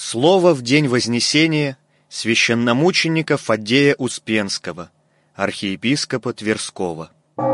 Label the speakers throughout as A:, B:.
A: Слово в день Вознесения священномученика Фаддея Успенского, архиепископа Тверского.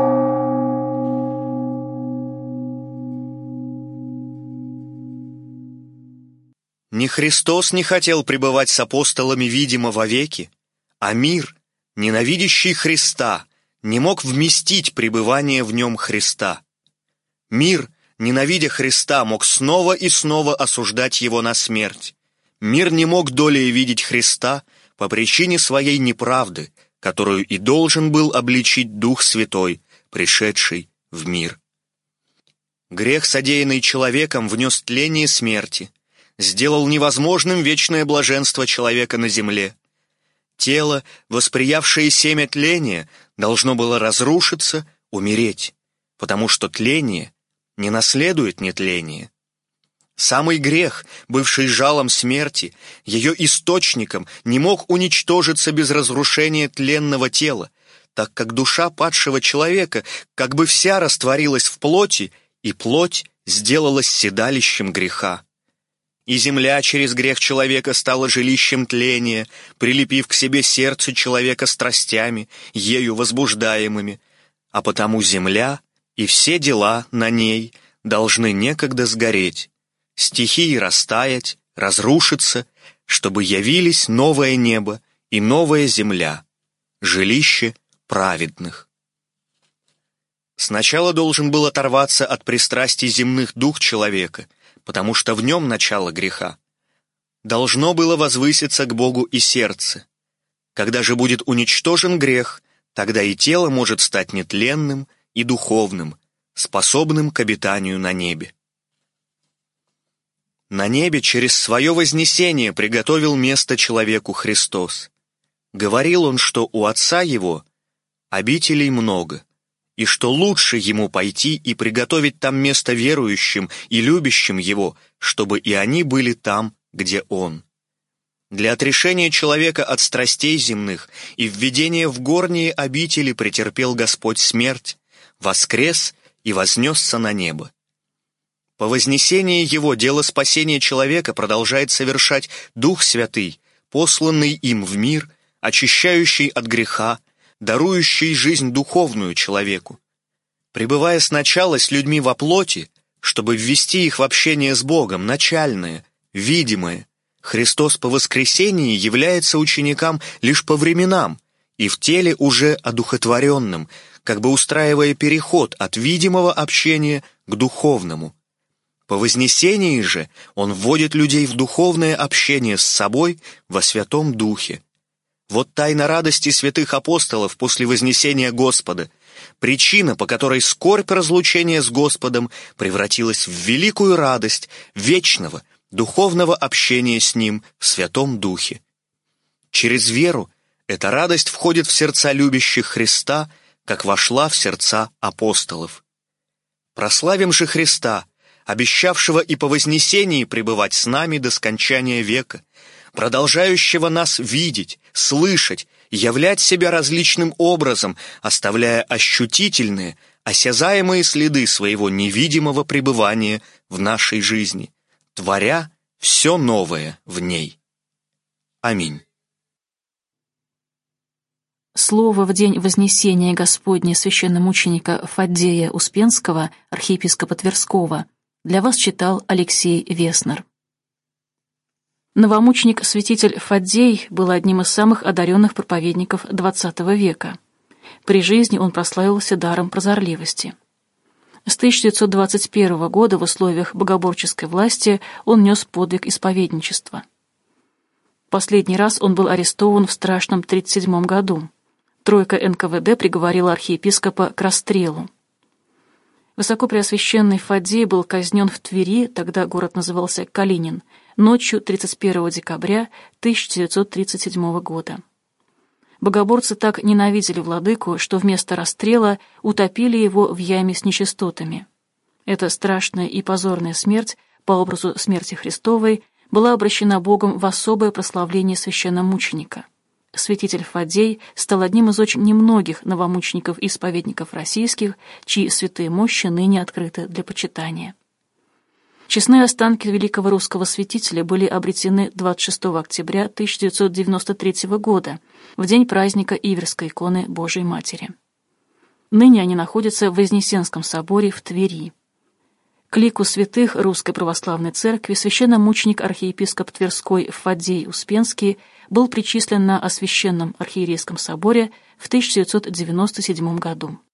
A: Не Христос не хотел пребывать с апостолами видимо вовеки, а мир, ненавидящий Христа, не мог вместить пребывание в нем Христа. Мир, ненавидя Христа, мог снова и снова осуждать его на смерть. Мир не мог долей видеть Христа по причине своей неправды, которую и должен был обличить Дух Святой, пришедший в мир. Грех, содеянный человеком, внес тление смерти, сделал невозможным вечное блаженство человека на земле. Тело, восприявшее семя тления, должно было разрушиться, умереть, потому что тление не наследует нетление. Самый грех, бывший жалом смерти, ее источником, не мог уничтожиться без разрушения тленного тела, так как душа падшего человека как бы вся растворилась в плоти, и плоть сделалась седалищем греха. И земля через грех человека стала жилищем тления, прилепив к себе сердце человека страстями, ею возбуждаемыми, а потому земля и все дела на ней должны некогда сгореть, стихии растаять, разрушиться, чтобы явились новое небо и новая земля, жилище праведных. Сначала должен был оторваться от пристрастий земных дух человека, потому что в нем начало греха. Должно было возвыситься к Богу и сердце. Когда же будет уничтожен грех, тогда и тело может стать нетленным и духовным, способным к обитанию на небе. На небе через свое вознесение приготовил место человеку Христос. Говорил он, что у Отца Его обителей много, и что лучше Ему пойти и приготовить там место верующим и любящим Его, чтобы и они были там, где Он. Для отрешения человека от страстей земных и введения в горние обители претерпел Господь смерть, воскрес и вознесся на небо. По вознесении Его дело спасения человека продолжает совершать Дух Святый, посланный им в мир, очищающий от греха, дарующий жизнь духовную человеку. Пребывая сначала с людьми во плоти, чтобы ввести их в общение с Богом, начальное, видимое, Христос по воскресении является ученикам лишь по временам и в теле уже одухотворенным, как бы устраивая переход от видимого общения к духовному. По вознесении же Он вводит людей в духовное общение с собой во Святом Духе. Вот тайна радости святых апостолов после вознесения Господа, причина, по которой скорбь разлучения с Господом превратилась в великую радость вечного, духовного общения с Ним в Святом Духе. Через веру эта радость входит в сердца любящих Христа, как вошла в сердца апостолов. Прославим же Христа, обещавшего и по вознесении пребывать с нами до скончания века, продолжающего нас видеть, слышать, являть себя различным образом, оставляя ощутительные, осязаемые следы своего невидимого пребывания в нашей жизни, творя все новое в ней. Аминь.
B: Слово в день Вознесения Господня священномученика Фаддея Успенского, архиепископа Тверского, для вас читал Алексей Веснер. Новомученик-святитель Фаддей был одним из самых одаренных проповедников XX века. При жизни он прославился даром прозорливости. С 1921 года в условиях богоборческой власти он нес подвиг исповедничества. Последний раз он был арестован в страшном 1937 году. Тройка НКВД приговорила архиепископа к расстрелу. Высокопреосвященный Фаддей был казнен в Твери, тогда город назывался Калинин, ночью 31 декабря 1937 года. Богоборцы так ненавидели владыку, что вместо расстрела утопили его в яме с нечистотами. Эта страшная и позорная смерть, по образу смерти Христовой, была обращена Богом в особое прославление священномученика. Святитель Фаддей стал одним из очень немногих новомучеников и исповедников российских, чьи святые мощи ныне открыты для почитания. Честные останки великого русского святителя были обретены 26 октября 1993 года, в день праздника Иверской иконы Божией Матери. Ныне они находятся в Вознесенском соборе в Твери. К лику святых Русской Православной Церкви священномученик архиепископ Тверской Фаддей Успенский был причислен на Освященном архиерейском соборе в 1997 году.